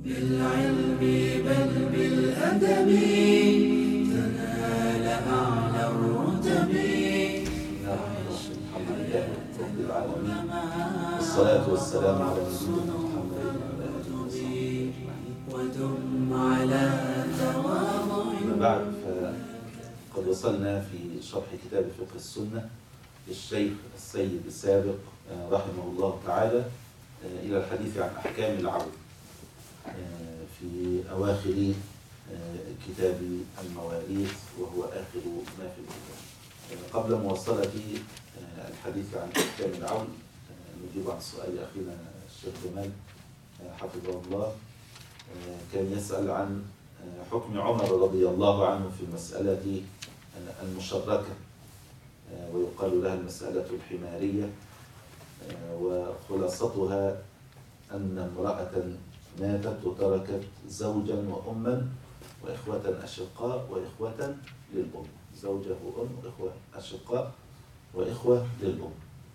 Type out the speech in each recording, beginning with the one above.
بالعلم بل بالأدب تنال أعلى الرتب. الحمد لله رب العالمين، والصلاة والسلام على نبينا محمد وعلى آله وصحبه أجمعين. ودم على تواضع. أما بعد، فقد وصلنا في شرح كتاب فقه السنة للشيخ السيد السابق رحمه الله تعالى إلى الحديث عن أحكام العود في أواخر كتاب المواريث، وهو آخر ما في الكتاب. قبل مواصلة الحديث عن أحكام العود نجيب عن سؤال أخينا الشيخ جمال حفظه الله. كان يسأل عن حكم عمر رضي الله عنه في المسألة المشركة، ويقال لها المسألة الحمارية، وخلاصتها أن امرأة ماتت وتركت زوجا وأما وإخوة أشقاء وإخوة للأم، زوجة وأم وإخوة أشقاء وإخوة للأم.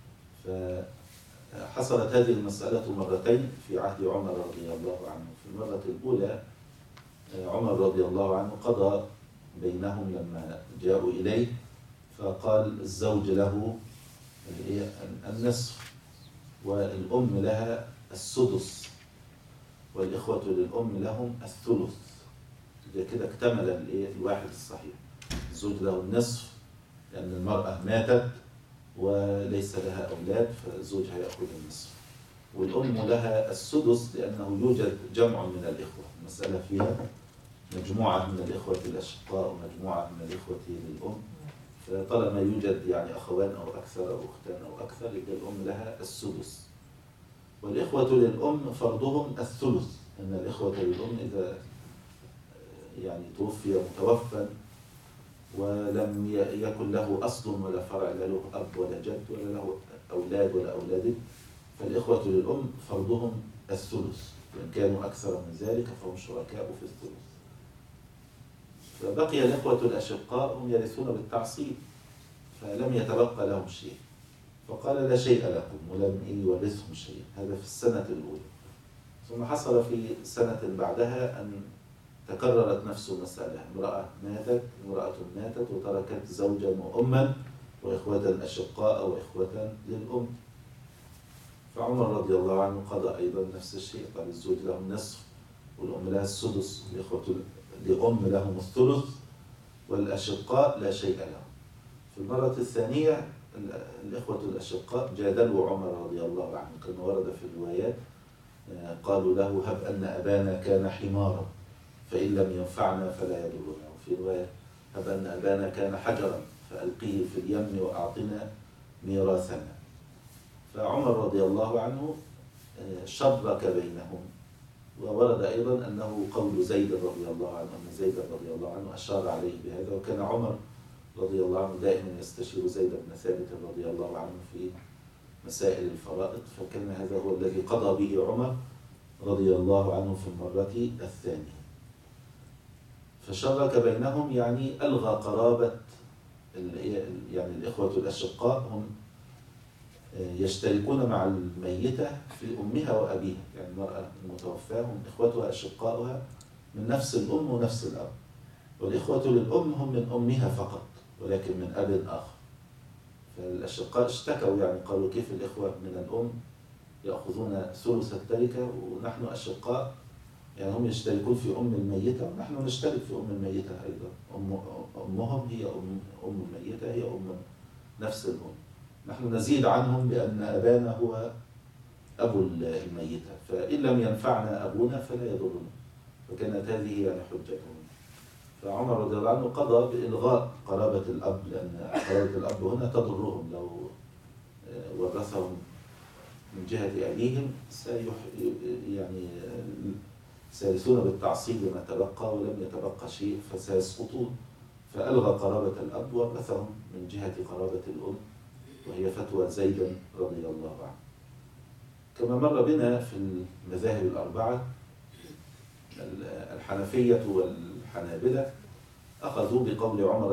فحصلت هذه المسألة مرتين في عهد عمر رضي الله عنه. في المرة الأولى عمر رضي الله عنه قضى بينهم لما جاءوا إليه، فقال الزوج له النصف والأم لها السدس والإخوة للأم لهم الثلث. كده اكتمل الواحد الصحيح. الزوج له النصف لأن المرأة ماتت وليس لها أولاد، فزوجها يأخذ النصف، والأم لها السدس لأنه يوجد جمع من الإخوة. المسألة فيها مجموعة من الإخوة الأشقاء ومجموعة من الإخوة للأم، فطالما يوجد يعني أخوان أو أكثر أو أختان أو أكثر يبقى الأم لها السدس. والإخوة للأم فرضهم الثلث، أن الإخوة للأم إذا يعني توفي متوفى ولم يكن له أصل ولا فرع، لا له أب ولا جد ولا له أولاد ولا أولاد، فالإخوة للأم فرضهم الثلث، وإن كانوا أكثر من ذلك فهم شركاء في الثلث. فبقي الإخوة الأشقاء هم يرثون بالتعصيب، فلم يتبقى لهم شيء، فقال لا شيء لكم ولم يورثهم شيء. هذا في السنة الأولى. ثم حصل في سنة بعدها أن تكررت نفس المسألة. امرأة ماتت وتركت زوجا وأما وإخوة أشقاء وإخوة للأم، فعمر رضي الله عنه قضى أيضا نفس الشيء. قال الزوج له النصف والأم لها السدس والإخوة لأم لهم الثلث والأشقاء لا شيء لهم. في المرة الثانية الإخوة الأشقاء جادلوا عمر رضي الله عنه، كما ورد في الروايات قالوا له هب أن أبانا كان حمارا فإن لم ينفعنا فلا يضرنا، وفي رواية هب أن أبانا كان حجرا فألقيه في اليم وأعطنا ميراثنا. فعمر رضي الله عنه شرك بينهم. وورد أيضا أنه قول زيد رضي الله عنه، أن زيد رضي الله عنه أشار عليه بهذا، وكان عمر رضي الله عنه دائما يستشير زيد بن ثابت رضي الله عنه في مسائل الفرائض، فكان هذا هو الذي قضى به عمر رضي الله عنه في المرة الثانية. فشرك بينهم يعني ألغى قرابة يعني الإخوة الأشقاء هم يشتركون مع الميتة في أمها وأبيها، يعني المرأة المتوفاة هم إخوتها أشقاؤها من نفس الأم ونفس الأب، والإخوة للأم هم من أمها فقط ولكن من أب آخر. فالأشقاء اشتكوا، يعني قالوا كيف الإخوة من الأم يأخذون ثلث التركة ونحن أشقاء، يعني هم يشتركون في أم الميتة ونحن نشترك في أم الميتة أيضا. أمهم هي أم الميتة، هي أم نفس الأم، نحن نزيد عنهم بأن أبانا هو أبو الميتة، فإن لم ينفعنا أبونا فلا يضرنا. فكانت هذه يعني حجتهم. فعمر رضي الله عنه قضى بإلغاء قرابة الأب، لأن قرابة الأب هنا تضرهم، لو ورثهم من جهة أبيهم يعني سيرثون بالتعصيب ما تبقى، ولم يتبقى شيء فسيسقطون. فألغى قرابة الأب ورثهم من جهة قرابة الأم، وهي فتوى زيد رضي الله عنه. كما مر بنا في المذاهب الأربعة، الحنفية والحنابلة أخذوا بقول عمر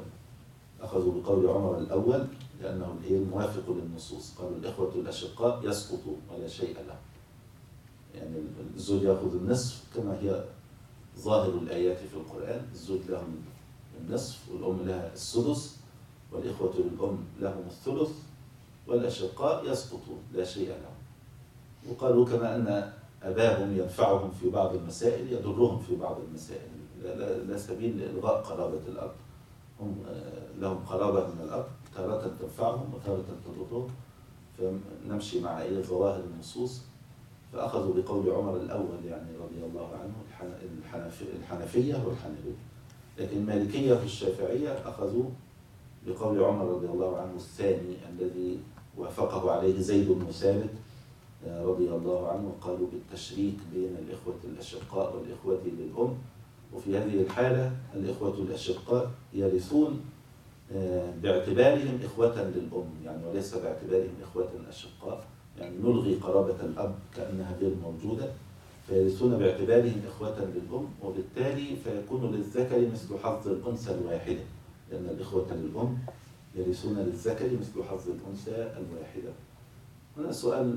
الأول، لأنه الموافق للنصوص. قالوا الإخوة الأشقاء يسقطوا ولا شيء لهم. يعني الزوج يأخذ النصف كما هي ظاهر الآيات في القرآن، الزوج لهم النصف والأم لها السدس والإخوة للأم لهم الثلث والأشقاء يسقطون لا شيء لهم. وقالوا كما أن أباهم ينفعهم في بعض المسائل يضرهم في بعض المسائل، لا سبيل لإلغاء قرابة الأب، هم لهم قرابة من الأب تارة تنفعهم وتارة تضرهم، فنمشي مع ظواهر النصوص. فأخذوا بقول عمر الأول يعني رضي الله عنه الحنفية والحنبلية، لكن المالكية والشافعية أخذوا بقول عمر رضي الله عنه الثاني الذي وافقه عليه زيد بن ثابت رضي الله عنه، قالوا بالتشريك بين الإخوة الأشقاء والإخوة للأم. وفي هذه الحالة الإخوة الأشقاء يرثون باعتبارهم إخوة للأم يعني، وليس باعتبارهم إخوة أشقاء، يعني نلغي قرابة الأب كأنها غير موجودة، فيرثون باعتبارهم إخوة للأم، وبالتالي فيكون للذكر مثل حظ الأنثى الواحدة، لأن الإخوة للأم يرثون للذكر مثل حظ الأنثى الواحدة. هنا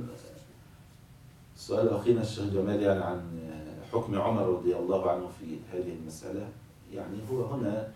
سؤال أخينا الشيخ جمال يعني عن حكم عمر رضي الله عنه في هذه المسألة. يعني هو هنا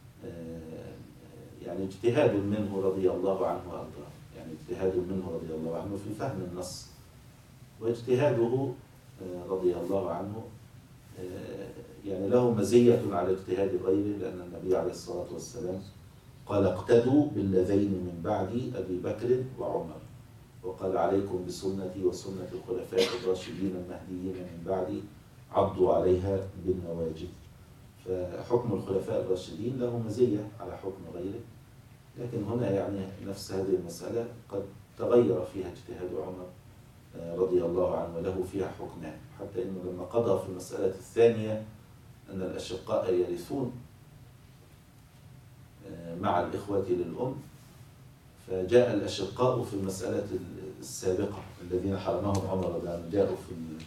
يعني اجتهاد منه رضي الله عنه وأرضاه، يعني اجتهاد منه رضي الله عنه في فهم النص، واجتهاده رضي الله عنه يعني له مزية على اجتهاد غيره، لأن النبي عليه الصلاة والسلام قال اقتدوا بالذين من بعدي أبي بكر وعمر، وقال عليكم بسنتي وسنة الخلفاء الراشدين المهديين من بعدي عضوا عليها بالنواجذ. فحكم الخلفاء الراشدين له مزية على حكم غيره، لكن هنا يعني نفس هذه المسألة قد تغير فيها اجتهاد عمر رضي الله عنه وله فيها حكمان، حتى إنه لما قضى في المسألة الثانية أن الأشقاء يرثون مع الإخوة للأم، فجاء الأشقاء في المسألة السابقة الذين حرمهم عمر رضي الله عنه، جاءوا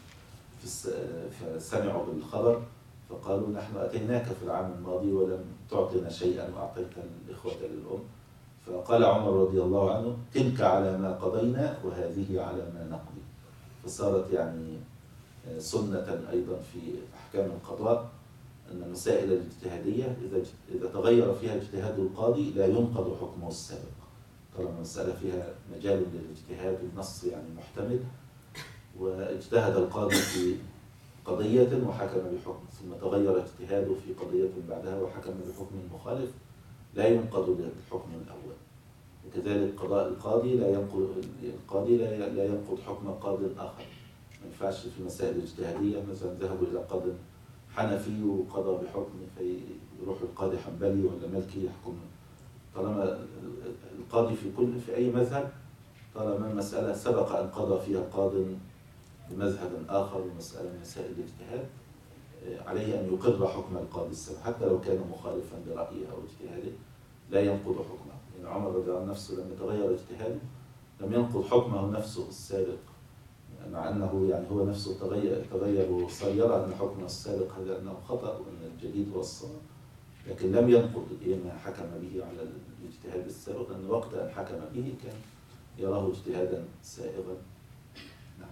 فسمعوا بالخبر فقالوا نحن أتيناك في العام الماضي ولم تعطنا شيئا وأعطيت الإخوة للأم، فقال عمر رضي الله عنه تلك على ما قضينا وهذه على ما نقضي. فصارت يعني سنة أيضا في أحكام القضاء أن المسائل الاجتهادية إذا تغير فيها اجتهاد القاضي لا ينقض حكمه السابق، طالما المسألة فيها مجال للاجتهاد النص يعني محتمل، واجتهد القاضي في قضية وحكم بحكم ثم تغير اجتهاده في قضية بعدها وحكم بحكم مخالف لا ينقض الحكم الأول. وكذلك قضاء القاضي لا ينقض حكم قاض آخر، ما ينفعش في مسائل اجتهادية مثلا ذهبوا إلى قاض حنفي وقضى بحكم فيروح القاضي حنبلي ولا مالكي يحكم. طالما القاضي في أي مذهب، طالما المسألة سبق أن قضى فيها قاض بمذهب آخر ومسألة من مسائل الاجتهاد، عليه أن يقر حكم القاضي السابق حتى لو كان مخالفا برأيه أو اجتهاده، لا ينقض حكمه. يعني عمر رضي الله عنه نفسه لما تغير اجتهاده لم ينقض حكمه نفسه السابق، مع أنه يعني هو نفسه تغير وصار يرى أن حكمه السابق هذا أنه خطأ وأن الجديد هو الصواب، لكن لم ينقض ما حكم به على الاجتهاد السابق، لأن وقت أن حكم به كان يراه اجتهادا سائغا. نعم.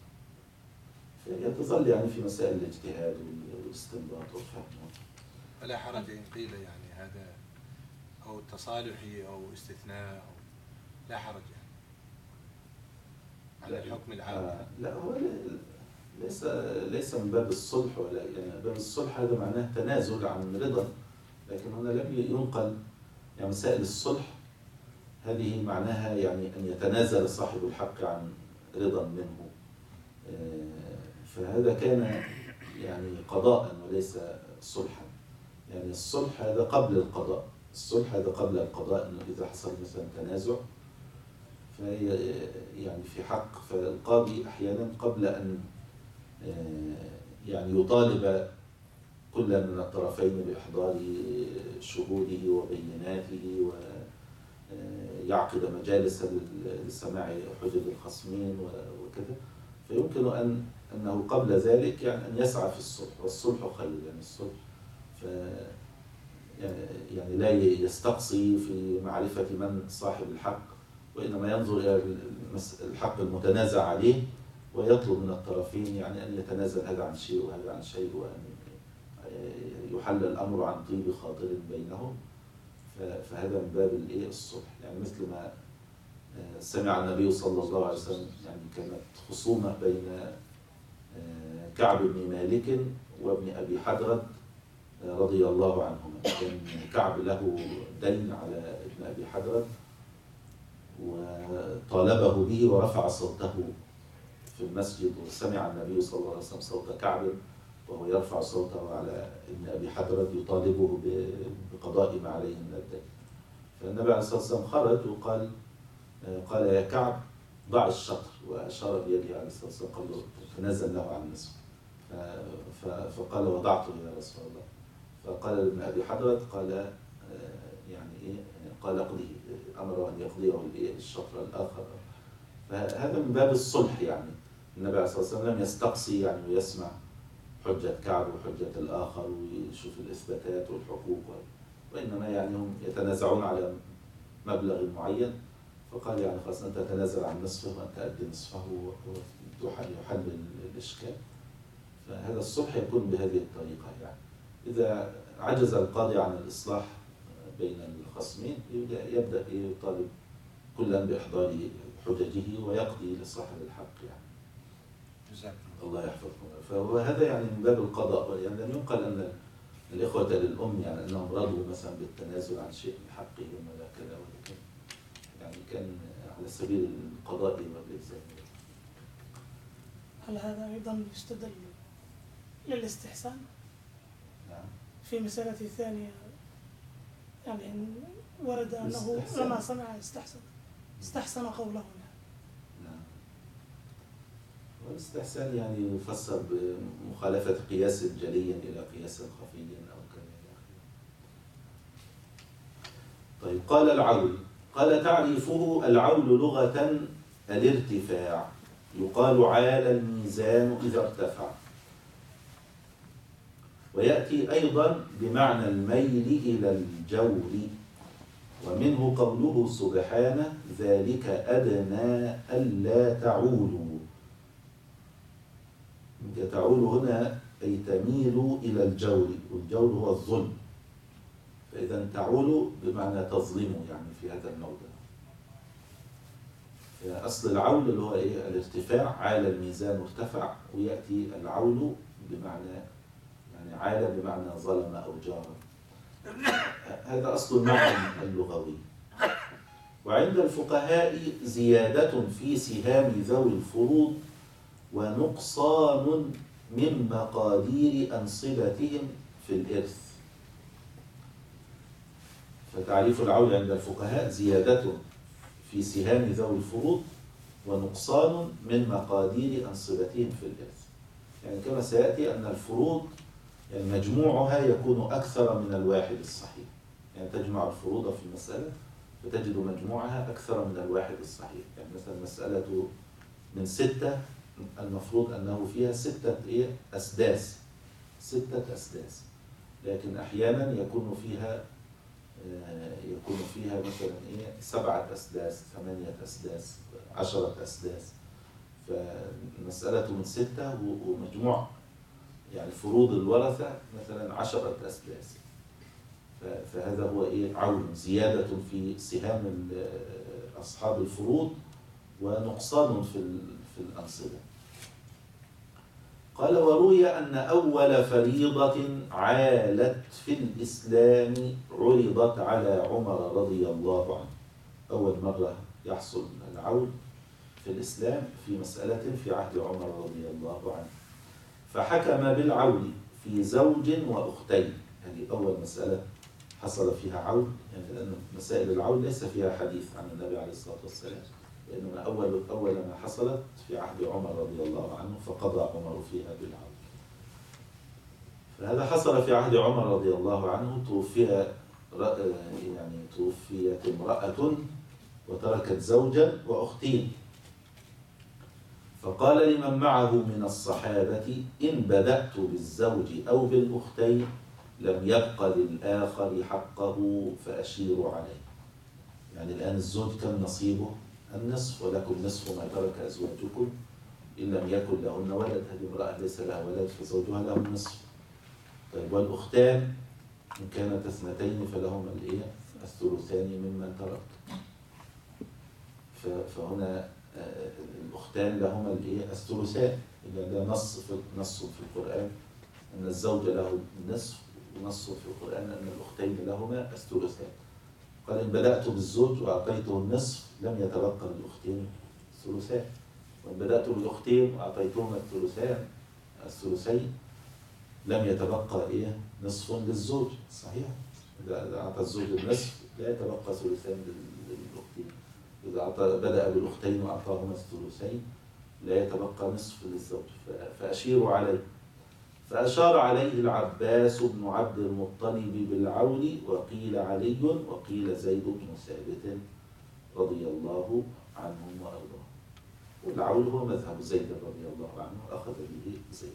فيتظل يعني في مسائل الاجتهاد والاستنباط والفهم. فلا حرج إن قيل يعني هذا أو تصالحي أو استثناء أو لا حرج يعني على الحكم العام. لا هو ليس من باب الصلح، ولا يعني باب الصلح هذا معناه تنازل عن رضا، لكن هنا لم ينقل يعني مسائل الصلح هذه معناها يعني أن يتنازل صاحب الحق عن رضا منه، فهذا كان يعني قضاء وليس صلحا. يعني الصلح هذا قبل القضاء، الصلح هذا قبل القضاء، إنه إذا حصل مثلا تنازع فهي يعني في حق، فالقاضي أحيانا قبل أن يعني يطالب كل من الطرفين بإحضار شهوده وبيناته ويعقد مجالس لسماع حجج الخصمين وكذا، فيمكن أنه قبل ذلك يعني أن يسعى في الصلح، والصلح خير. يعني الصلح يعني لا يستقصي في معرفة من صاحب الحق، وإنما ينظر إلى الحق المتنازع عليه ويطلب من الطرفين يعني أن يتنازل هذا عن شيء وهذا عن شيء، وأن يحل الأمر عن طيب خاطر بينهم. فهذا من باب الصلح، يعني مثل ما سمع النبي صلى الله عليه وسلم، يعني كانت خصومة بين كعب بن مالك وابن أبي حدرد رضي الله عنهما. كان كعب له دين على ابن أبي حدرد وطالبه به ورفع صوته في المسجد، وسمع النبي صلى الله عليه وسلم صوت كعب وهو يرفع صوته على ابن أبي حدرد يطالبه بقضاء ما عليه من الدين. فالنبي عليه الصلاة والسلام خرج وقال يا كعب ضع الشطر، وأشار بيده عليه الصلاة والسلام، قال له تنازل له عن نصف. فقال وضعته يا رسول الله. فقال ابن أبي حدرد قال يعني إيه، قال اقضيه، أمره أن يقضيه الشطر الآخر. فهذا من باب الصلح، يعني النبي عليه الصلاة والسلام لم يستقصي يعني ويسمع حجة كعب وحجة الآخر ويشوف الإثباتات والحقوق، وإنما يعني هم يتنازعون على مبلغ معين، فقال يعني خلاص أنت تتنازل عن نصفه وأنت أدي نصفه ويحل الإشكال. فهذا الصلح يكون بهذه الطريقة. يعني إذا عجز القاضي عن الإصلاح بين الخصمين يبدأ يطالب كلا بإحضار حججه ويقضي لصاحب الحق. يعني الله يحفظكم. فهو هذا يعني من باب القضاء. يعني لم ينقل أن الإخوة للأم يعني أنهم رضوا مثلا بالتنازل عن شيء من حقهم ولا كذا ولا كذا، يعني كان على سبيل القضاء والإلزام. هل هذا أيضا يستدل للاستحسان؟ نعم. في مسألة الثانية يعني ورد أنه لما سمع استحسن قوله. نعم. والاستحسان يعني يفسر بمخالفة قياس جليا إلى قياس خفي أو كذا. طيب قال العول، قال تعريفه: العول لغة الارتفاع، يقال عال الميزان إذا ارتفع، ويأتي أيضا بمعنى الميل إلى الجور، ومنه قوله سبحانه: ذلك أدنى ألا تعولوا. تعول هنا أي تميل إلى الجور، والجور هو الظلم، فإذا تعول بمعنى تظلموا يعني في هذا الموضع. أصل العول اللي هو إيه؟ الارتفاع، عال الميزان ارتفع، ويأتي العول بمعنى يعني عال بمعنى ظلم أو جار. هذا أصل المعنى اللغوي. وعند الفقهاء زيادة في سهام ذوي الفروض ونقصان من مقادير أنصبتهم في الإرث. فتعريف العول عند الفقهاء زيادة في سهام ذوي الفروض ونقصان من مقادير أنصبتهم في الإرث. يعني كما سيأتي أن الفروض يعني مجموعها يكون أكثر من الواحد الصحيح، يعني تجمع الفروض في المسألة فتجد مجموعها أكثر من الواحد الصحيح. يعني مثلا مسألة من 6 المفروض أنه فيها 6 أسداس، 6 أسداس، لكن أحيانا يكون فيها مثلا 7 أسداس، 8 أسداس، 10 أسداس. فالمسألة من 6 ومجموع يعني فروض الورثة مثلا 10 أسداس. فهذا هو عول، زيادة في سهام أصحاب الفروض ونقصان في الأنصبة. قال: وروي أن أول فريضة عالت في الإسلام عرضت على عمر رضي الله عنه. أول مرة يحصل العول في الإسلام في مسألة في عهد عمر رضي الله عنه، فحكم بالعول في زوج وأختين. هذه أول مسألة حصل فيها عول، يعني لأن مسائل العول ليس فيها حديث عن النبي عليه الصلاة والسلام، لأنما أول ما حصلت في عهد عمر رضي الله عنه فقضى عمر فيها بالعول. فهذا حصل في عهد عمر رضي الله عنه. توفيت امرأة وتركت زوجا وأختين، فقال لمن معه من الصحابة: إن بدأت بالزوج أو بالأختين لم يبق للآخر حقه فأشيروا عليه. يعني الآن الزوج كم نصيبه؟ النصف، ولكم نصف ما ترك أزواجكم إن لم يكن لهن ولد، هذه امرأة ليس لها ولد فزوجها له النصف. طيب والأختان إن كانت اثنتين فلهما الثلثان ممن ترك. فهنا الأختان لهما الثلثان، إذا ده نص في القرآن أن الزوج له النصف، ونص في القرآن أن الأختين لهما الثلثان. قال إن بدأت بالزوج وأعطيته النصف لم يتبقى للأختين الثلثان، وإن بدأت بالأختين وأعطيتهما الثلثين لم يتبقى نصف للزوج. صحيح؟ إذا أعطى الزوج النصف لا يتبقى ثلثان للأختين. إذا بدأ بالأختين وأعطاهما الثلثين لا يتبقى نصف للزوج. فأشيروا عليه. فأشار عليه العباس بن عبد المطلب بالعول، وقيل علي، وقيل زيد بن ثابت رضي الله عنهم وأرضاهم. والعول هو مذهب زيد رضي الله عنه، أخذ به زيد.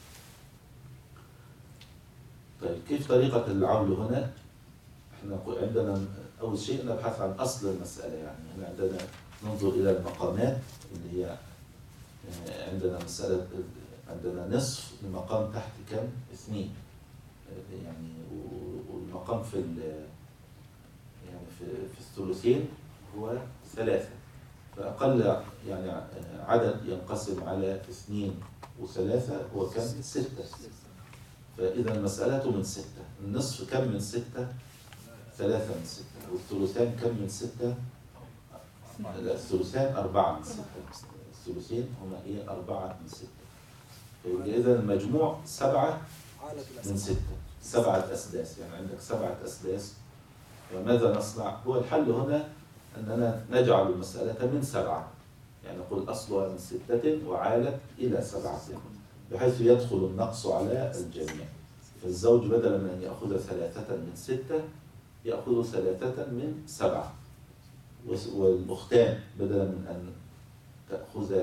طيب كيف طريقة العول هنا؟ احنا عندنا أول شيء نبحث عن أصل المسألة. يعني هنا عندنا ننظر إلى المقامات اللي هي عندنا مسألة، عندنا نصف المقام تحت كم؟ 2 يعني، والمقام في يعني في الثلثين هو 3. فأقل يعني عدد ينقسم على 2 و3 هو كم؟ 6. فإذا المسألة من 6. النصف كم من 6؟ 3 من 6. والثلثان كم من 6؟ الثلثان 4 من 6. الثلثين هما 4 من 6. إذا المجموع 7 من 6. 7 أسداس، يعني عندك 7 أسداس. وماذا نصنع؟ هو الحل هنا أننا نجعل المسألة من 7، يعني نقول أصلها من 6 وعالت إلى 7، بحيث يدخل النقص على الجميع. فالزوج بدلا من أن يأخذ 3 من 6 يأخذ 3 من 7. والأختان بدلا من أن تأخذ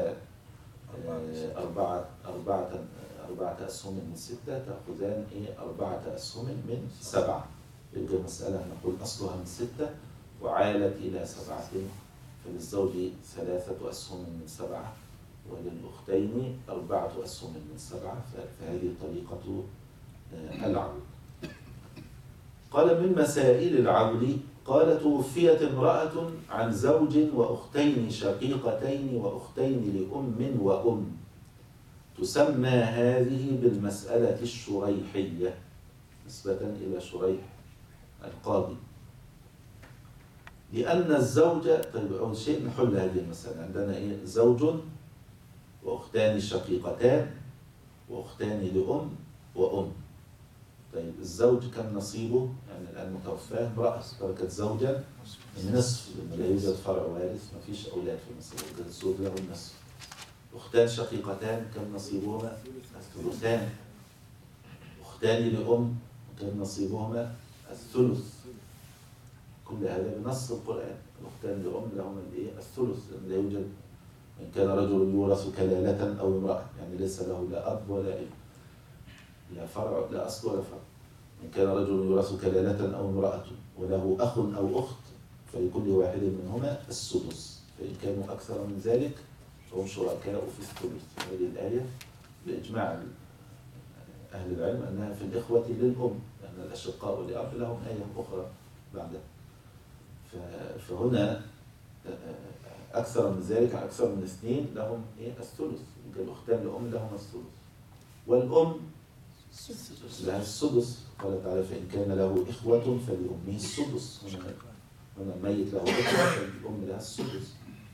4 أسهم من 6 تأخذان 4 أسهم من 7. يبقى المسألة نقول أصلها من 6 وعالت إلى 7. فللزوج 3 أسهم من 7 وللأختين 4 أسهم من 7. فهذه طريقة العول. قال من مسائل العول، قال توفيت امرأة عن زوج وأختين شقيقتين وأختين لأم وأم، تسمى هذه بالمسألة الشريحية نسبة إلى شريح القاضي، لأن الزوج. طيب أول شيء نحل هذه المسألة. عندنا زوج وأختان شقيقتان وأختان لأم وأم. طيب الزوج كم نصيبه؟ يعني الآن متوفاه امرأة تركت زوجا النصف، لأنه لا يوجد فرع وارث، ما فيش أولاد في المسألة، الزوج له النصف. أختان شقيقتان كم نصيبهما؟ الثلثان. أختان لأم كم نصيبهما؟ الثلث. كل هذا بنص القرآن. الأختان لأم لهما الثلث، لا يوجد. إن كان رجل يورث كلالة أو امرأة، يعني ليس له لا أب ولا ابن، لا فرع لا أصل ولا فرع. إن كان رجل يورث كلالة أو امرأة وله أخ أو أخت فلكل واحد منهما السدس، فإن كانوا أكثر من ذلك فهم شركاء في الثلث. هذه الآية بإجماع أهل العلم أنها في الإخوة للأم، لأن الأشقاء لأب لهم آية أخرى بعدها. فهنا أكثر من ذلك، أكثر من 2 لهم الثلث. الأختان لأم لهم الثلث، والأم لها السدس. قال تعالى فإن كان له إخوة فلأمه السدس. هنا ميت له إخوة فالأم لها السدس.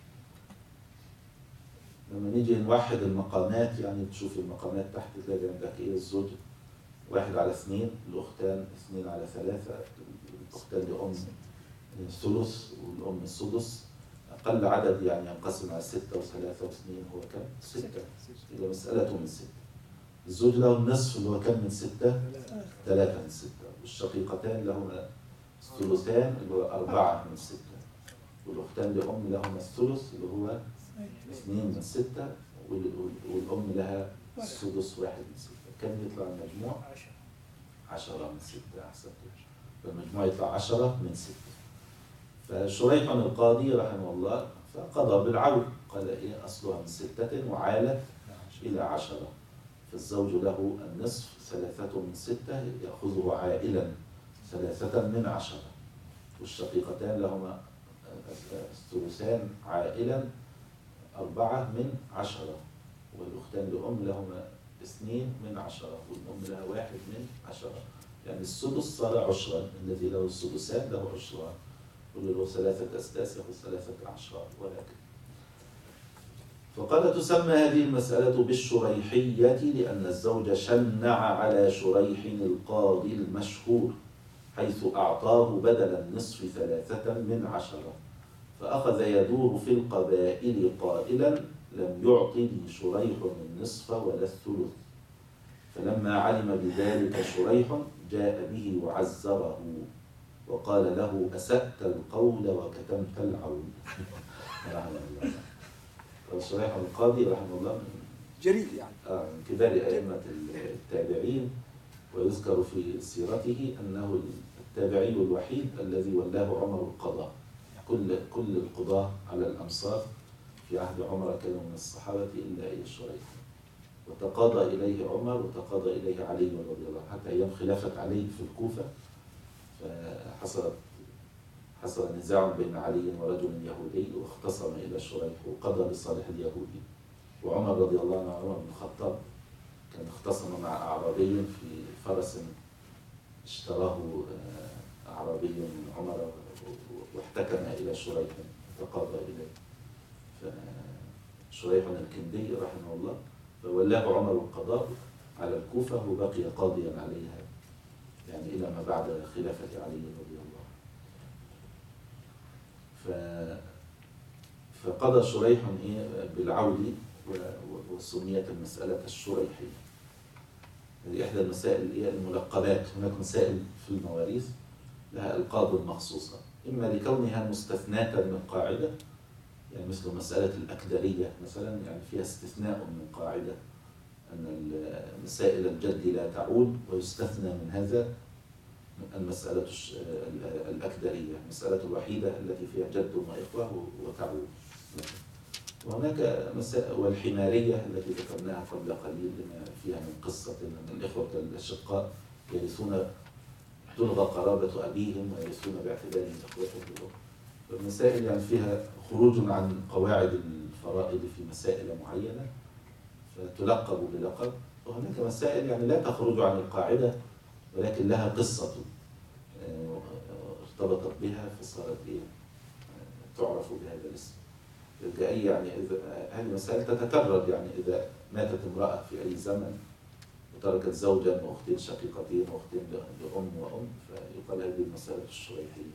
لما نيجي نوحد المقامات، يعني تشوف المقامات تحت تلاقي عندك الزوج 1 على 2، الأختان 2 على 3، الأختان لأم الثلث والأم السدس. أقل عدد يعني ينقسم على 6 و3 و2 هو كم؟ 6. إذا مسألته من 6. الزوج له النصف اللي هو كم من 6؟ 3 من 6. والشقيقتان لهما الثلثان اللي هو 4 من 6. والأختان لأم لهما الثلث اللي هو 2 من 6. والأم لها السدس 1 من 6. كم يطلع المجموع؟ 10 من 6. أحسن. فالمجموع يطلع 10 من 6. فشريح القاضي رحمه الله فقضى بالعول، قال أصلها من 6 وعالت إلى 10. فالزوج له النصف 3 من 6 يأخذه عائلا 3 من 10. والشقيقتان لهما الثلثان عائلا 4 من 10. والأختان لأم لهما 2 من 10 والأم لها 1 من 10. يعني السدس صار عشرا، الذي له السدسان له عشران، واللي له 3 أسداس يأخذ 3 أعشار وهكذا. فقال تسمى هذه المسألة بالشريحية لأن الزوج شنع على شريح القاضي المشهور حيث أعطاه بدل النصف 3 من 10. فأخذ يدور في القبائل قائلا لم يعطني شريح النصف ولا الثلث. فلما علم بذلك شريح جاء به وعزره وقال له أسأت القول وكتمت العون. رحمه الله. شريح القاضي رحمه الله جريء يعني من كبار أئمة التابعين، ويذكر في سيرته أنه التابعي الوحيد الذي ولاه عمر القضاء. كل القضاة على الأمصار في عهد عمر كانوا من الصحابة إلا شريح، وتقاضى إليه عمر وتقاضى إليه علي رضي الله عنه حتى أيام خلافة علي في الكوفة. حصل نزاع بين علي ورجل يهودي واختصم إلى شريح وقضى بصالح اليهودي. وعمر رضي الله عنه عمر بن الخطاب كان اختصم مع أعرابي في فرس اشتراه أعرابي من عمر واحتكم إلى شريح وتقاضى إليه. فشريح الكندي رحمه الله فولاه عمر القضاء على الكوفة وبقي قاضيا عليها يعني إلى ما بعد خلافة علي رضي الله عنه. فقضى شريح بالعود وسميت المسألة الشريحية. هذه إحدى المسائل الملقبات. هناك مسائل في المواريث لها ألقاب مخصوصة، إما لكونها مستثناة من القاعدة، يعني مثل مسألة الأكدرية مثلا، يعني فيها استثناء من قاعدة أن مسائل الجد لا تعود، ويستثنى من هذا المسألة الأكدرية، المسألة الوحيدة التي فيها جد وإخوة وتعود. وهناك مسائل والحمارية التي ذكرناها قبل قليل لما فيها من قصة أن الإخوة الأشقاء يرثون تلغى قرابة أبيهم ويرثون باعتبارهم إخوتهم بالأم. فالمسائل يعني فيها خروج عن قواعد الفرائض في مسائل معينة فتلقب بلقب، وهناك مسائل يعني لا تخرج عن القاعدة ولكن لها قصة ارتبطت بها فصارت تعرف بهذا الاسم. يعني هذه المسائل تتكرر، يعني إذا ماتت امرأة في أي زمن وتركت زوجا وأختين شقيقتين وأختين لأم وأم فيقال هذه المسألة الشريحية.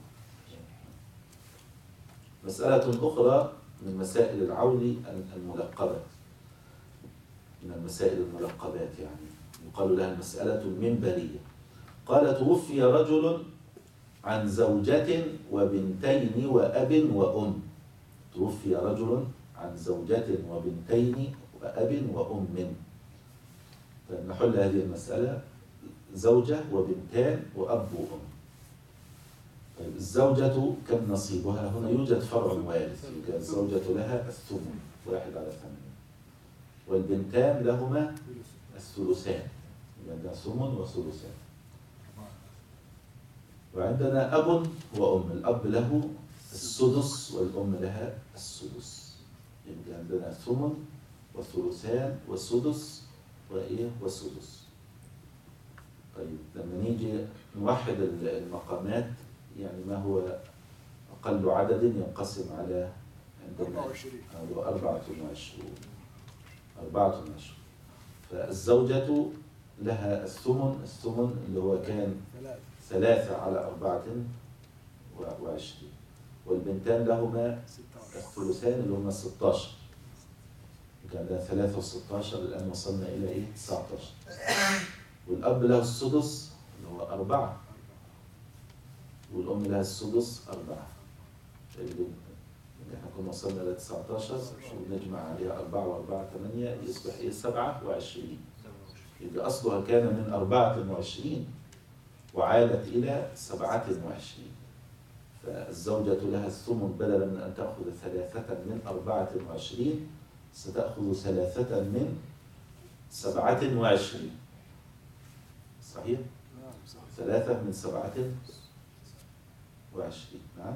مسألة أخرى من مسائل العول الملقبة، من المسائل الملقبات يعني يقال لها المسألة المنبرية. قال توفي رجل عن زوجة وبنتين وأب وأم. توفي رجل عن زوجة وبنتين وأب وأم. نحل هذه المسألة زوجة وبنتان وأب وأم. طيب الزوجة كم نصيبها؟ هنا يوجد فرع وارث، الزوجة لها الثمن 1/8، والبنتان لهما الثلثان، عندنا ثمن وثلثان. وعندنا أب وأم، الأب له السدس والأم لها السدس، يبقى عندنا ثمن وثلثان وسدس وسدس. طيب لما نيجي نوحد المقامات، يعني ما هو أقل عدد ينقسم على عندنا 24. فالزوجة لها الثمن اللي هو كان 3/24، والبنتان لهما الثلثان اللي هما 16، كان ده 3 و16 الآن وصلنا إلى 19. والأب له السدس اللي هو 4، والأم لها السدس 4. احنا كنا وصلنا إلى 19 ونجمع عليها 4 و4 8 يصبح 27. يبقى أصلها كان من 24 وعادت إلى 27. فالزوجة لها الثمن بدلا من أن تأخذ 3 من 24 ستأخذ 3 من 27. صحيح؟ نعم صحيح. 3 من 27. نعم.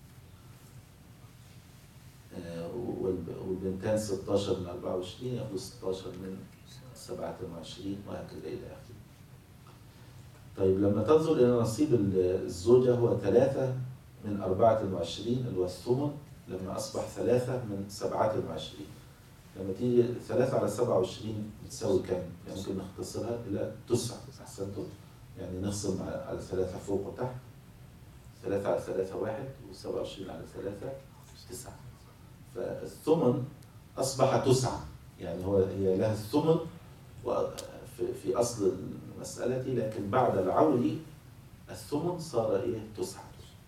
والبنتان 16 من 24 ياخدوا 16 من 27 وهكذا إلى آخره. طيب لما تنظر إلى نصيب الزوجة هو 3 من 24 اللي هو الثمن، لما أصبح 3 من 27. لما تيجي 3 على 27 بتساوي كام؟ يعني ممكن نختصرها إلى 9. أحسنتم؟ يعني نقسم على 3 فوق وتحت. 3 على 3 1 و27 على 3 9. فالثمن أصبح 9. يعني هي لها الثمن في أصل المسألة، لكن بعد العول الثمن صار 9.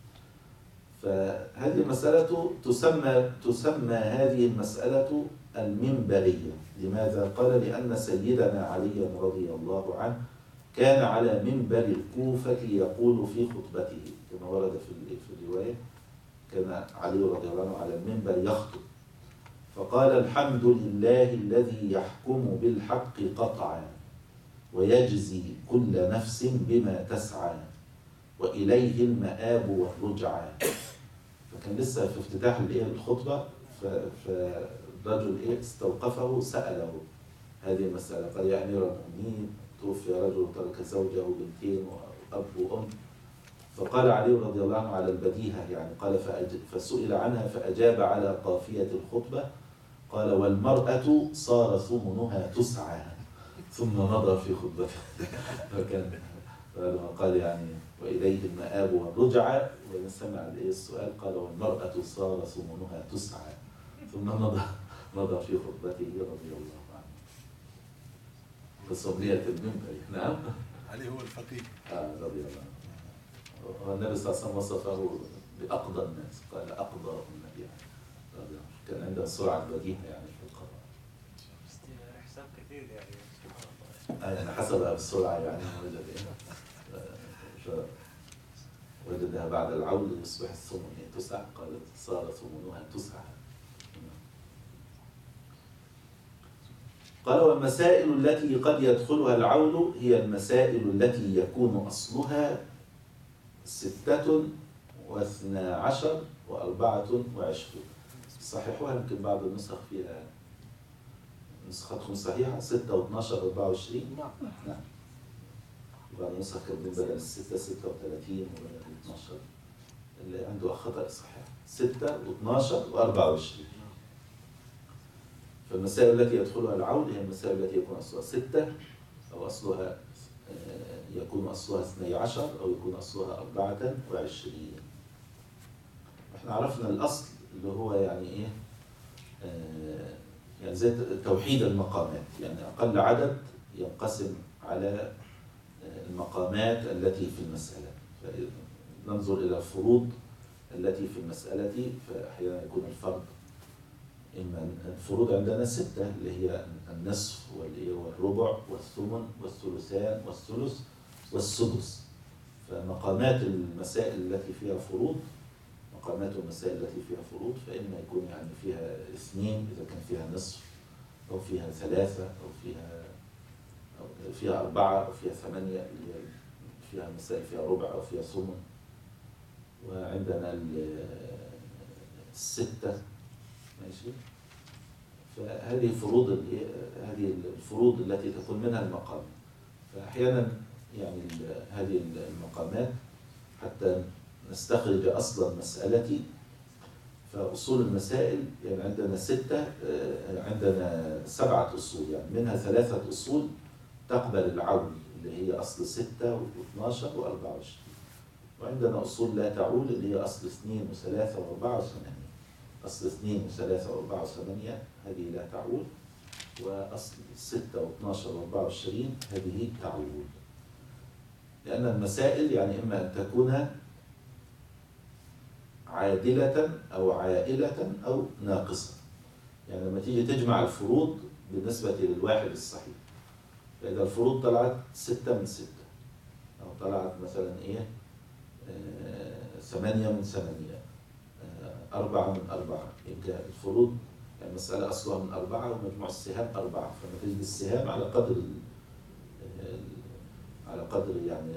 فهذه المسألة تسمى هذه المسألة المنبرية. لماذا؟ قال لأن سيدنا علي رضي الله عنه كان على منبر الكوفة يقول في خطبته كما ورد في الرواية، كان علي رضي الله عنه على المنبر يخطب فقال: الحمد لله الذي يحكم بالحق قطعا ويجزي كل نفس بما تسعى وإليه المآب والرجعى. فكان لسه في افتتاح الخطبة، فالرجل استوقفه سأله هذه المسألة، قال: يا أمير المؤمنين، توفي رجل ترك زوجه وبنتين وأب وأم. فقال علي رضي الله عنه على البديهة، يعني قال فسئل عنها فأجاب على قافية الخطبة، قال: والمرأة صار ثمنها 9. ثم مضى في خطبته. فكان قال يعني وإليه المآب والرجعى، ونسمع السؤال قال: والمرأة صار ثمنها 9. ثم مضى في خطبته رضي الله عنه. فسميت المنبر. نعم. علي هو الفقيه. رضي الله عنه. والنبي صلى الله عليه وسلم وصفه بأقضى الناس، قال: أقضى النبي رضي الله عنه. كان عنده سرعة بديهة يعني في القضاء. حساب كثير يعني سبحان الله. يعني حسبها بالسرعة، يعني وجدها بعد العول يصبح الثمن 9. قال: صار ثمنها 9. قال: والمسائل التي قد يدخلها العول هي المسائل التي يكون أصلها 12 و24. صححوها، يمكن بعض النسخ فيها نسختهم صحيحة 6 و12 و24. نعم. بعض النسخ كاتبين بدل 6 36 وبدل 12. اللي عنده خطأ صحيح 6 و12 و24. فالمسائل التي يدخلها العول هي المسائل التي يكون أصلها 6 أو أصلها يكون أصلها 12 أو يكون أصلها 24. احنا عرفنا الأصل اللي هو يعني إيه، يعني زي توحيد المقامات، يعني أقل عدد ينقسم على المقامات التي في المسألة. ننظر إلى الفروض التي في المسألة، فأحيانا يكون الفرض إما الفروض عندنا 6 اللي هي النصف والربع والثمن والثلثان والثلث والسدس. فمقامات المسائل التي فيها فروض، مقامات المسائل التي فيها فروض، فإما يكون يعني فيها 2 إذا كان فيها نصف، أو فيها 3، أو فيها 4، أو فيها 8 اللي هي فيها مسائل فيها ربع أو فيها ثمن. وعندنا 6. ماشي. فهذه هذه الفروض التي تكون منها المقام. فأحيانا يعني هذه المقامات حتى نستخرج أصل المسألة، فأصول المسائل يعني عندنا 6، عندنا 7 أصول، يعني منها 3 أصول تقبل العول اللي هي أصل 6 و12 و24، وعندنا أصول لا تعول اللي هي أصل 2 و3 و4 و8. أصل 2 و3 و4 و8 هذه لا تعول، وأصل 6 و12 و24 هذه تعول. لأن المسائل يعني إما أن تكون عادلة أو عائلة أو ناقصة. يعني لما تيجي تجمع الفروض بالنسبة للواحد الصحيح، فإذا الفروض طلعت 6 من 6، أو طلعت مثلا 8 من 8، 4 من 4، يبقى الفروض يعني المسألة أصلها من 4 ومجموع السهام 4، فلما تجد السهام على قدر على قدر يعني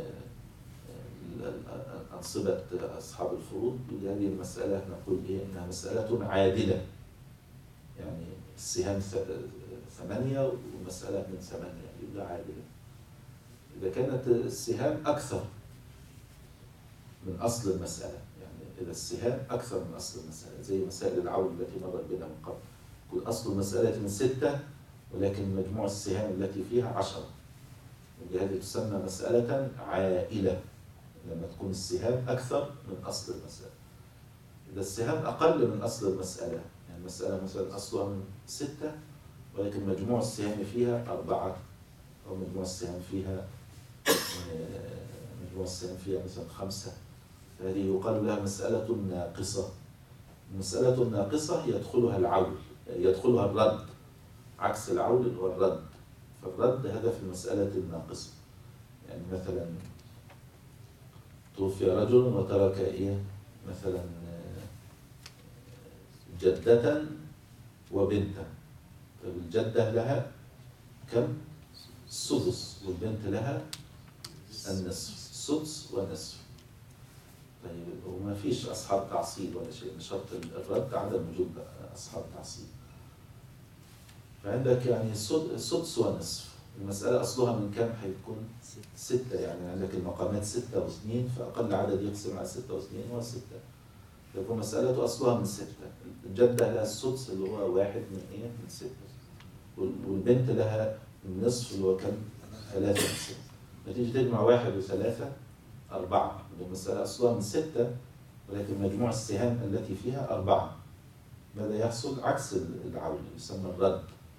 أنصبة أصحاب الفروض. هذه المسألة نقول إيه؟ إنها مسألة عادلة، يعني السهام 8 والمسألة من 8 يبقى عادلة. إذا كانت السهام أكثر من أصل المسألة، يعني إذا السهام أكثر من أصل المسألة زي مسائل العول التي مرت بنا من قبل، يكون أصل المسألة من 6 ولكن مجموع السهام التي فيها 10، يبقى هذه تسمى مسألة عائلة لما تكون السهام أكثر من أصل المسألة. إذا السهام أقل من أصل المسألة، يعني المسألة مثلا أصلها من 6 ولكن مجموع السهام فيها 4، أو مجموع السهام فيها مثلا 5، فهذه يقال لها مسألة ناقصة. المسألة الناقصة يدخلها الرد، عكس العول اللي هو الرد. فالرد هذا في المسألة الناقصة. يعني مثلا توفي رجل وترك إيه؟ مثلا جدة وبنتا، فالجدة لها كم؟ السدس، والبنت لها النصف، السدس ونصف. طيب وما فيش أصحاب تعصيب ولا شيء، من شرط الرد عدم وجود أصحاب تعصيب. فعندك يعني السدس ونصف. المسألة أصلها من كم حيكون؟ 6، يعني عندك المقامات 6 و2، فأقل عدد يقسم على 6 و2 هو 6. فيكون مسألته أصلها من 6. الجدة لها السدس اللي هو 1 من إيه؟ من 6. والبنت لها النصف اللي هو كم؟ 3 من 6. نتيجة تجمع 1 و3 4. المسألة أصلها من 6 ولكن مجموع السهام التي فيها 4. ماذا يحصل؟ عكس العول يسمى الرد.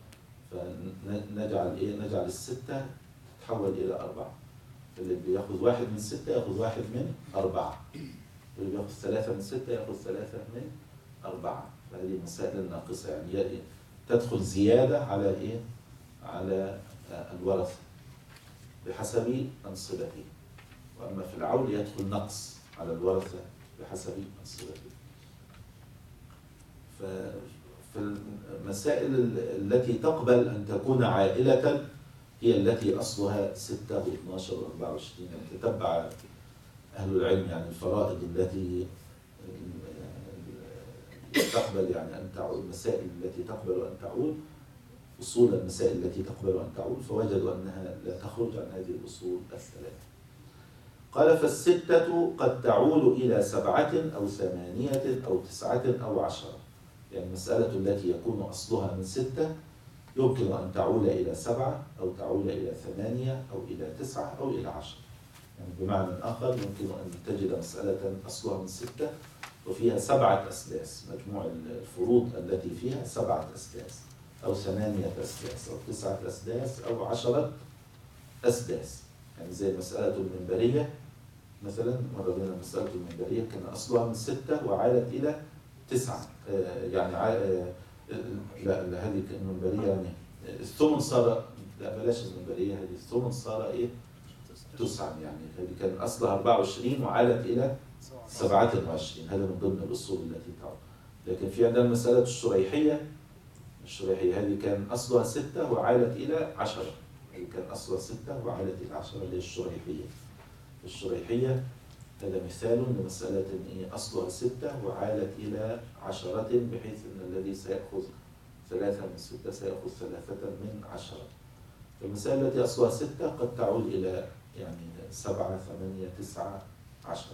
فنجعل إيه؟ نجعل 6 تتحول إلى 4. اللي بياخذ 1 من 6 ياخذ 1 من 4. واللي بياخذ 3 من 6 ياخذ 3 من 4. فهذه المسائل الناقصة، يعني تدخل زيادة على إيه؟ على الورثة بحسب أنصبته. وأما في العول يدخل نقص على الورثة بحسب أنصبته. في المسائل التي تقبل أن تكون عائلة هي التي أصلها 6 و12 و24. يعني تتبع أهل العلم يعني الفرائض التي تقبل يعني أن تعود، المسائل التي تقبل أن تعود، أصول المسائل التي تقبل أن تعود، فوجدوا أنها لا تخرج عن هذه الأصول الثلاثة. قال فالستة قد تعول إلى 7 أو 8 أو 9 أو 10. يعني المسألة التي يكون أصلها من 6 يمكن أن تعول إلى 7 أو تعول إلى 8 أو إلى 9 أو إلى 10. يعني بمعنى آخر يمكن أن تجد مسألة أصلها من 6 وفيها 7 أسداس، مجموع الفروض التي فيها 7 أسداس أو 8 أسداس أو 9 أسداس أو 10 أسداس. يعني زي مسألة المنبرية مثلا، مر بنا مسألة المنبرية كان أصلها من 6 وعالت إلى 9. يعني لا هذه المنبرية يعني الثمن صار، لا بلاش المنبرية، هذه الثمن صار إيه؟ 9. يعني هذه كان أصلها 24 وعالت إلى 27. هذا من ضمن الأصول التي تعود. لكن في عندنا مسألة الشريحية هذه كان أصلها 6 وعالت إلى 10. هذه كان أصلها 6 وعالت إلى 10 اللي هي الشريحية. هذا مثال لمسألة إيه؟ أصلها 6 وعالت إلى 10، بحيث أن الذي سيأخذ 3 من 6 سيأخذ 3 من 10. فالمسألة التي أصلها 6 قد تعود إلى يعني 7 8 9 10.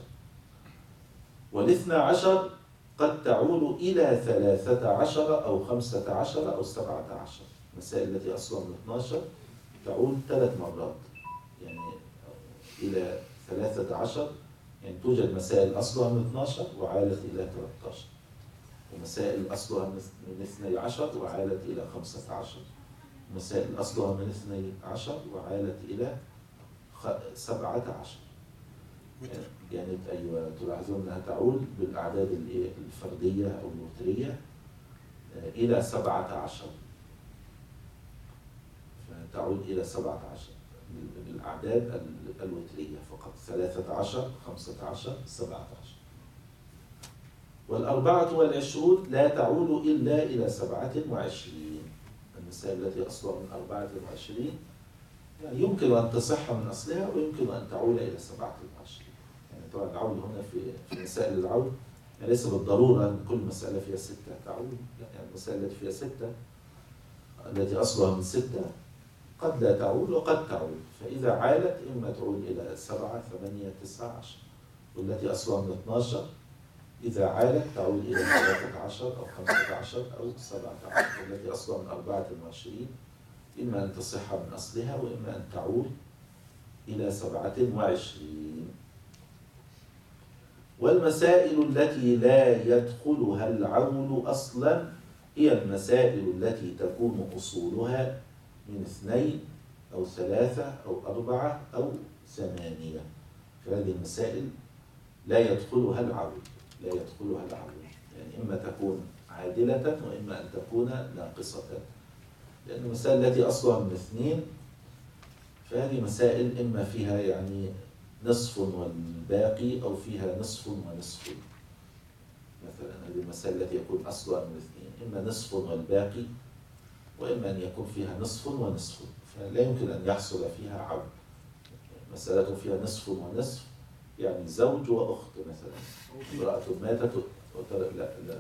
وال12 قد تعود إلى 13 أو 15 أو 17. المسائل التي أصلها من 12 تعود 3 مرات، يعني إلى 13. يعني توجد مسائل أصلها من 12 وعالت إلى 13، ومسائل أصلها من 12 وعالت إلى 15، ومسائل أصلها من 12 وعالت إلى 17. يعني أيوة تلاحظون أنها تعود بالأعداد الفردية أو الوترية إلى 17، فتعود إلى 17 بالأعداد الوترية فقط، 13 15 17. والأربعة والعشرون لا تعود إلا إلى 27. المسائل التي أصلها من 24 يعني يمكن أن تصح من أصلها ويمكن أن تعود إلى 27. يعني طبعا العود هنا في مسائل العود يعني ليس بالضرورة أن كل مسألة فيها 6 تعود، يعني المسائل التي فيها 6 التي أصلها من 6 قد لا تعود وقد تعود، فإذا عالت إما تعود إلى 7 8 9 10، والتي أصلها من 12 إذا عالت تعود إلى 13 أو 15 أو 17، والتي أصلها من 24 إما أن تصح من أصلها وإما أن تعود إلى 27. والمسائل التي لا يدخلها العول أصلا هي المسائل التي تكون أصولها من 2 أو 3 أو 4 أو 8. فهذه المسائل لا يدخلها العول، لا يدخلها العول، يعني إما تكون عادلة وإما أن تكون ناقصة. لأن المسائل التي أصلها من 2 فهذه مسائل إما فيها يعني نصف والباقي أو فيها نصف ونصف. مثلا هذه المسائل التي يكون أصلها من 2 إما نصف والباقي وإما أن يكون فيها نصف ونصف، فلا يمكن أن يحصل فيها عول. مسألة فيها نصف ونصف يعني زوج وأخت مثلا، امرأة ماتت لا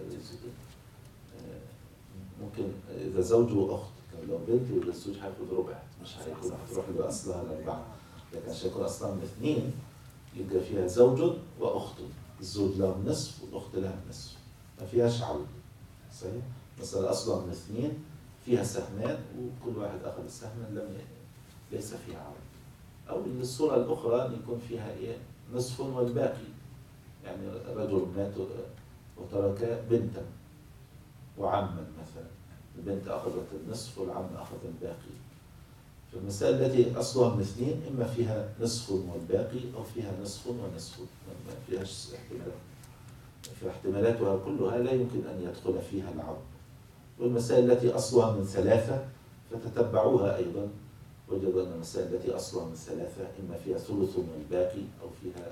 ممكن إذا زوج وأخت، لو بنت يبقى الزوج هياخد ربع، مش هيكون هتروح لأصلها الأربعة، لكن عشان يكون أصلها من 2 يبقى فيها زوج وأخت، الزوج له نصف والأخت لها نصف، ما فيهاش عول. صحيح؟ مثلا أصلها من 2 فيها سهمان وكل واحد أخذ السهم ليس فيها عول. أو الصورة الأخرى أن يكون فيها إيه؟ نصف والباقي، يعني رجل مات وترك بنتا وعما مثلا، البنت أخذت النصف والعم أخذ الباقي. فالمسائل التي أصلها من 2 إما فيها نصف والباقي أو فيها نصف ونصف، ما فيهاش احتمالات، في احتمالاتها كلها لا يمكن أن يدخل فيها العول. والمسائل التي أصلها من 3 فتتبعوها أيضا وجدوا أن المسائل التي أصلها من 3 إما فيها ثلث والباقي أو فيها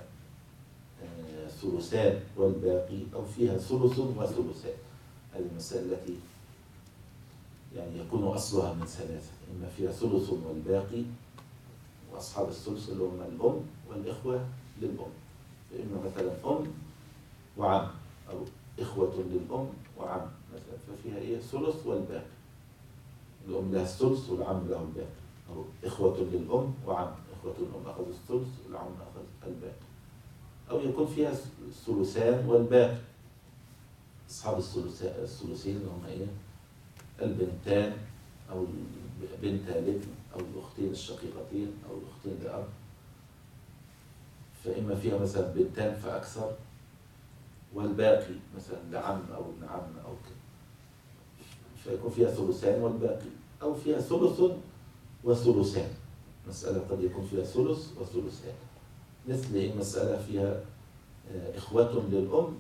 ثلثان والباقي أو فيها ثلث وثلثان. هذه المسائل التي يعني يكون أصلها من 3 إما فيها ثلث والباقي، وأصحاب الثلث اللي هم الأم والإخوة للأم، فإما مثلا أم وعم أو إخوة للأم وعم مثلا، ففيها إيه؟ ثلث والباقي، الأم لها الثلث والعم له الباقي، أو إخوة للأم وعم، إخوة الأم أخذ الثلث والعم أخذ الباقي. أو يكون فيها ثلثان والباقي، أصحاب الثلثين اللي هم إيه؟ البنتان أو بنتا الابن أو الأختين الشقيقتين أو الأختين لأب، فإما فيها مثلا بنتان فأكثر والباقي مثلا لعم أو ابن عم أو كده، فيكون فيها ثلثان والباقي، أو فيها ثلث وثلثان، مسألة قد يكون فيها ثلث وثلثان، مثل إيه؟ مسألة فيها إخوة للأم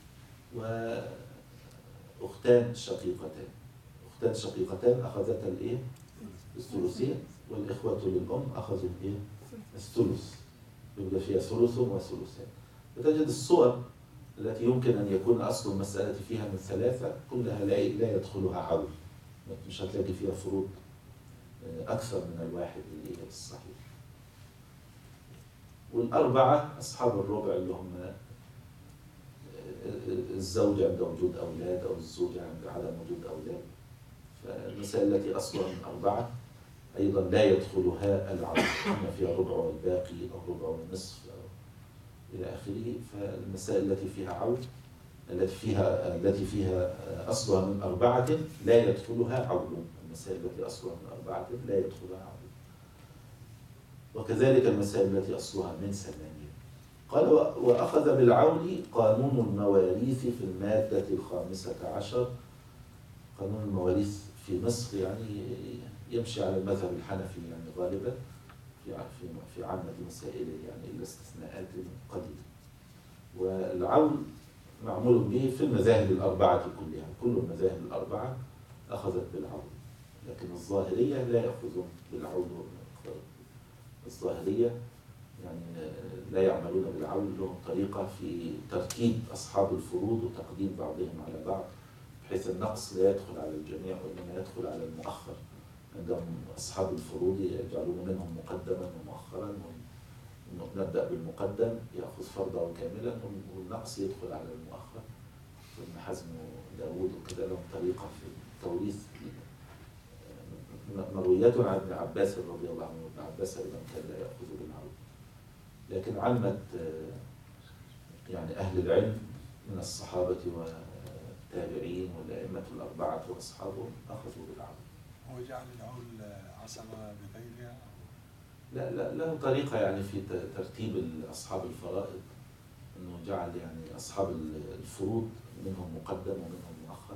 وأختان شقيقتان، أختان شقيقتان أخذتا الإيه؟ الثلثين، والإخوة للأم أخذوا الإيه؟ الثلث، يبقى فيها ثلث وثلثان. فتجد الصور التي يمكن أن يكون أصل المسألة فيها من 3 كلها لا يدخلها عول، مش هتلاقي فيها فروض أكثر من الواحد اللي هي الصحيح. والأربعة أصحاب الربع اللي هم الزوج عند وجود أولاد أو الزوج عند عدم وجود أولاد، فالمسائل التي أصلها من 4 أيضا لا يدخلها العول، إما فيها ربع والباقي أو ربع والنصف أو إلى آخره. فالمسائل التي فيها عول التي فيها أصلها من 4 لا يدخلها عول، المسائل التي أصلها من 4 لا يدخلها عول. وكذلك المسائل التي أصلها من 8. قال وأخذ بالعول قانون المواريث في المادة 15. قانون المواريث في مصر يعني يمشي على المذهب الحنفي يعني غالبا في عامة مسائله يعني إلا استثناءات قليلة. والعول معمول به في المذاهب الأربعة كلها، كل المذاهب الأربعة أخذت بالعول، لكن الظاهرية لا يأخذون بالعول. الظاهرية يعني لا يعملون بالعول لهم طريقة في ترتيب أصحاب الفروض وتقديم بعضهم على بعض، بحيث النقص لا يدخل على الجميع وإنما يدخل على المؤخر. عندهم أصحاب الفروض يجعلون منهم مقدما ومؤخرا، نبدأ بالمقدم يأخذ فرضه كاملا والنقص يدخل على المؤخر. ابن حزم وداود وكذا لهم طريقة في التوريث مرويات عن ابن عباس رضي الله عنه. ابن عباس أيضا كان لا يأخذ بالعود. لكن عامة يعني أهل العلم من الصحابة والتابعين والأئمة الأربعة وأصحابهم أخذوا بالعود. هو جعل العول عصبة بغيرها؟ لا له طريقة يعني في ترتيب أصحاب الفرائض، أنه جعل يعني أصحاب الفروض منهم مقدم ومنهم مؤخر،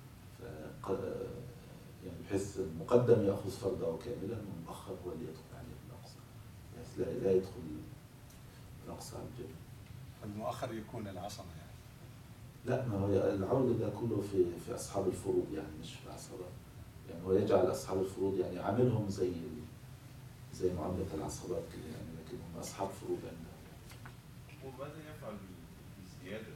يعني بحيث المقدم يأخذ فرضه كاملا والمؤخر هو اللي يدخل عليه النقص، بحيث لا يدخل نقص على الجميع. المؤخر يكون العصبة يعني؟ لا، ما هو العول ده كله في أصحاب الفروض يعني مش في العصبات. يعني هو يجعل أصحاب الفروض يعني عاملهم زي معاملة العصبات كده يعني، لكن هم أصحاب فروض عندهم. وماذا يفعل بالزيادة؟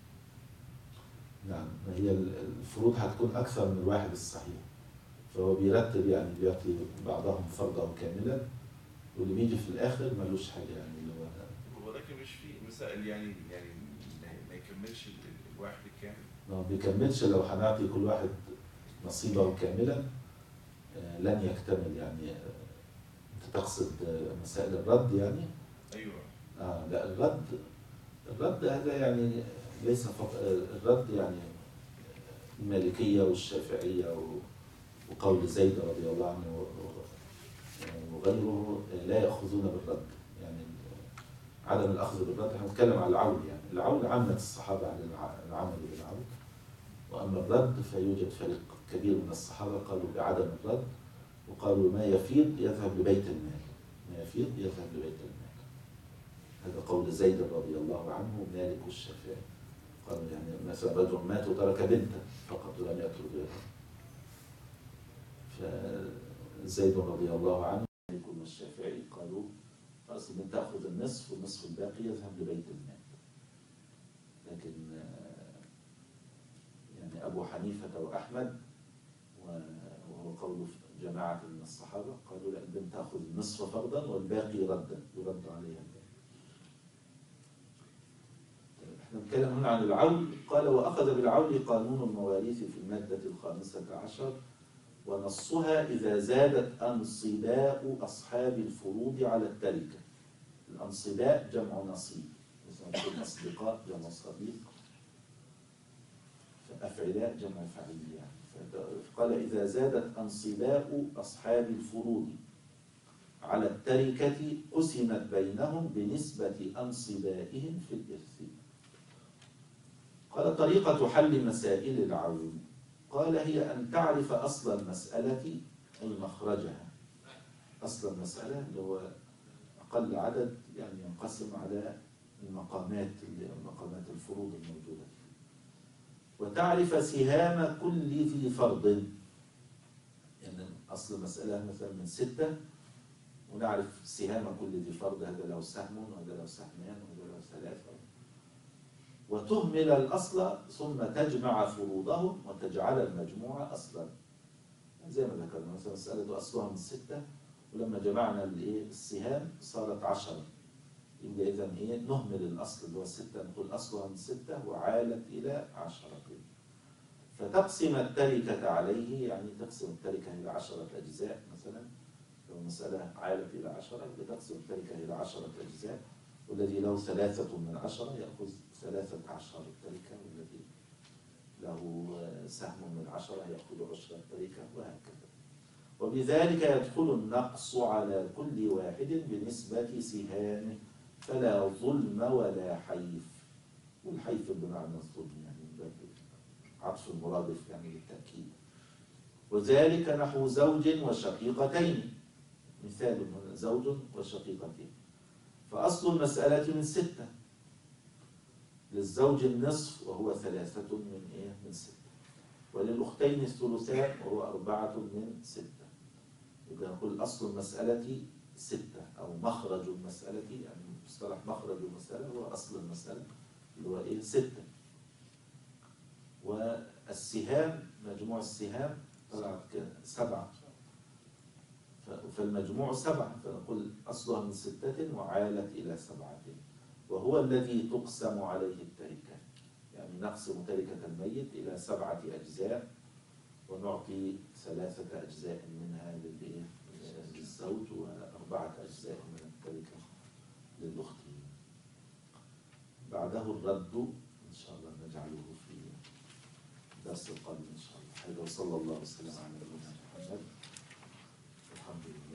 نعم، ما هي الفروض هتكون أكثر من الواحد الصحيح، فهو بيرتب يعني بيعطي بعضهم فرضه كاملا، واللي بيجي في الآخر ملوش حاجة يعني اللي هو ولكن مش في مسائل يعني ما يكملش الواحد الكامل. ما بيكملش. لو هنعطي كل واحد نصيبه كاملا لن يكتمل يعني. أنت تقصد مسائل الرد يعني؟ أيوة. لا، الرد هذا يعني ليس فقط الرد، يعني المالكية والشافعية وقول زيد رضي الله عنه وغيره لا يأخذون بالرد. يعني عدم الأخذ بالرد، احنا نتكلم على العول يعني. العول عامة الصحابة على العمل بالعول، وأما الرد فيوجد فريق كبير من الصحابة قالوا بعدم الرد، وقالوا ما يفيض يذهب لبيت المال، ما يفيض يذهب لبيت المال. هذا قول زيد رضي الله عنه ومالك والشافعي. قالوا يعني مثلا رجل مات وترك بنتا فقط ولم يترك غيرها، فزيد رضي الله عنه ومالك والشافعي قالوا خلاص البنت تأخذ النصف والنصف الباقي يذهب لبيت المال. لكن يعني أبو حنيفة وأحمد وهو قول جماعة من الصحابة قالوا لا، البنت تأخذ النصف فرضا والباقي ردا يرد عليها. احنا نتكلم هنا عن العول. قال وأخذ بالعول قانون المواريث في المادة 15 ونصها إذا زادت أنصباء أصحاب الفروض على التركة. الأنصباء جمع نصيب، مثلا الأصدقاء جمع صديق، فأفعلاء جمع فعيل يعني. قال إذا زادت أنصباء أصحاب الفروض على التركة قسمت بينهم بنسبة أنصبائهم في الإرث. قال طريقة حل مسائل العول. قال هي أن تعرف أصل المسألة أي مخرجها. أصل المسألة اللي هو أقل عدد يعني ينقسم على مقامات الفروض الموجودة، وتعرف سهام كل ذي فرض. يعني أصل المسألة مثلا من 6، ونعرف سهام كل ذي فرض، هذا له سهم وهذا له سهمان وهذا له 3. وتهمل الأصل ثم تجمع فروضهم وتجعل المجموعة أصلا، زي ما ذكرنا مثلا مسألة أصلها من 6 ولما جمعنا السهام صارت 10. يبقى إذا نهمل الأصل اللي هو 6، نقول أصلها من 6 وعالت إلى 10. فتقسم التركة عليه، يعني تقسم التركة إلى 10 أجزاء. مثلا لو المسألة عالت إلى 10 بتقسم التركة إلى 10 أجزاء، والذي له 3/10 يأخذ 13 التركة، والذي له سهم من 10 يأخذ 10 التركة، وهكذا. وبذلك يدخل النقص على كل واحد بنسبة سهامه، فلا ظلم ولا حيف. والحيف بمعنى الظلم يعني عطف المرادف يعني للتأكيد. وذلك نحو زوج وشقيقتين، مثال هنا زوج وشقيقتين. فأصل المسألة من 6، للزوج النصف وهو 3 من 6، وللأختين الثلثان وهو 4 من 6. يبقى نقول أصل المسألة 6 أو مخرج المسألة يعني مصطلح مخرج المسألة هو أصل المسألة اللي هو إيه 6. والسهام مجموع السهام طلعت 7، فالمجموع 7، فنقول أصلها من 6 وعالت إلى 7، وهو الذي تقسم عليه التركة. يعني نقسم تركة الميت إلى 7 أجزاء ونعطي 3 أجزاء منها للزوج و4 أجزاء من التركة للأختين. بعده الرد إن شاء الله نجعله في درس القادم إن شاء الله. هذا وصلى الله وسلم على نبينا محمد. الحمد لله.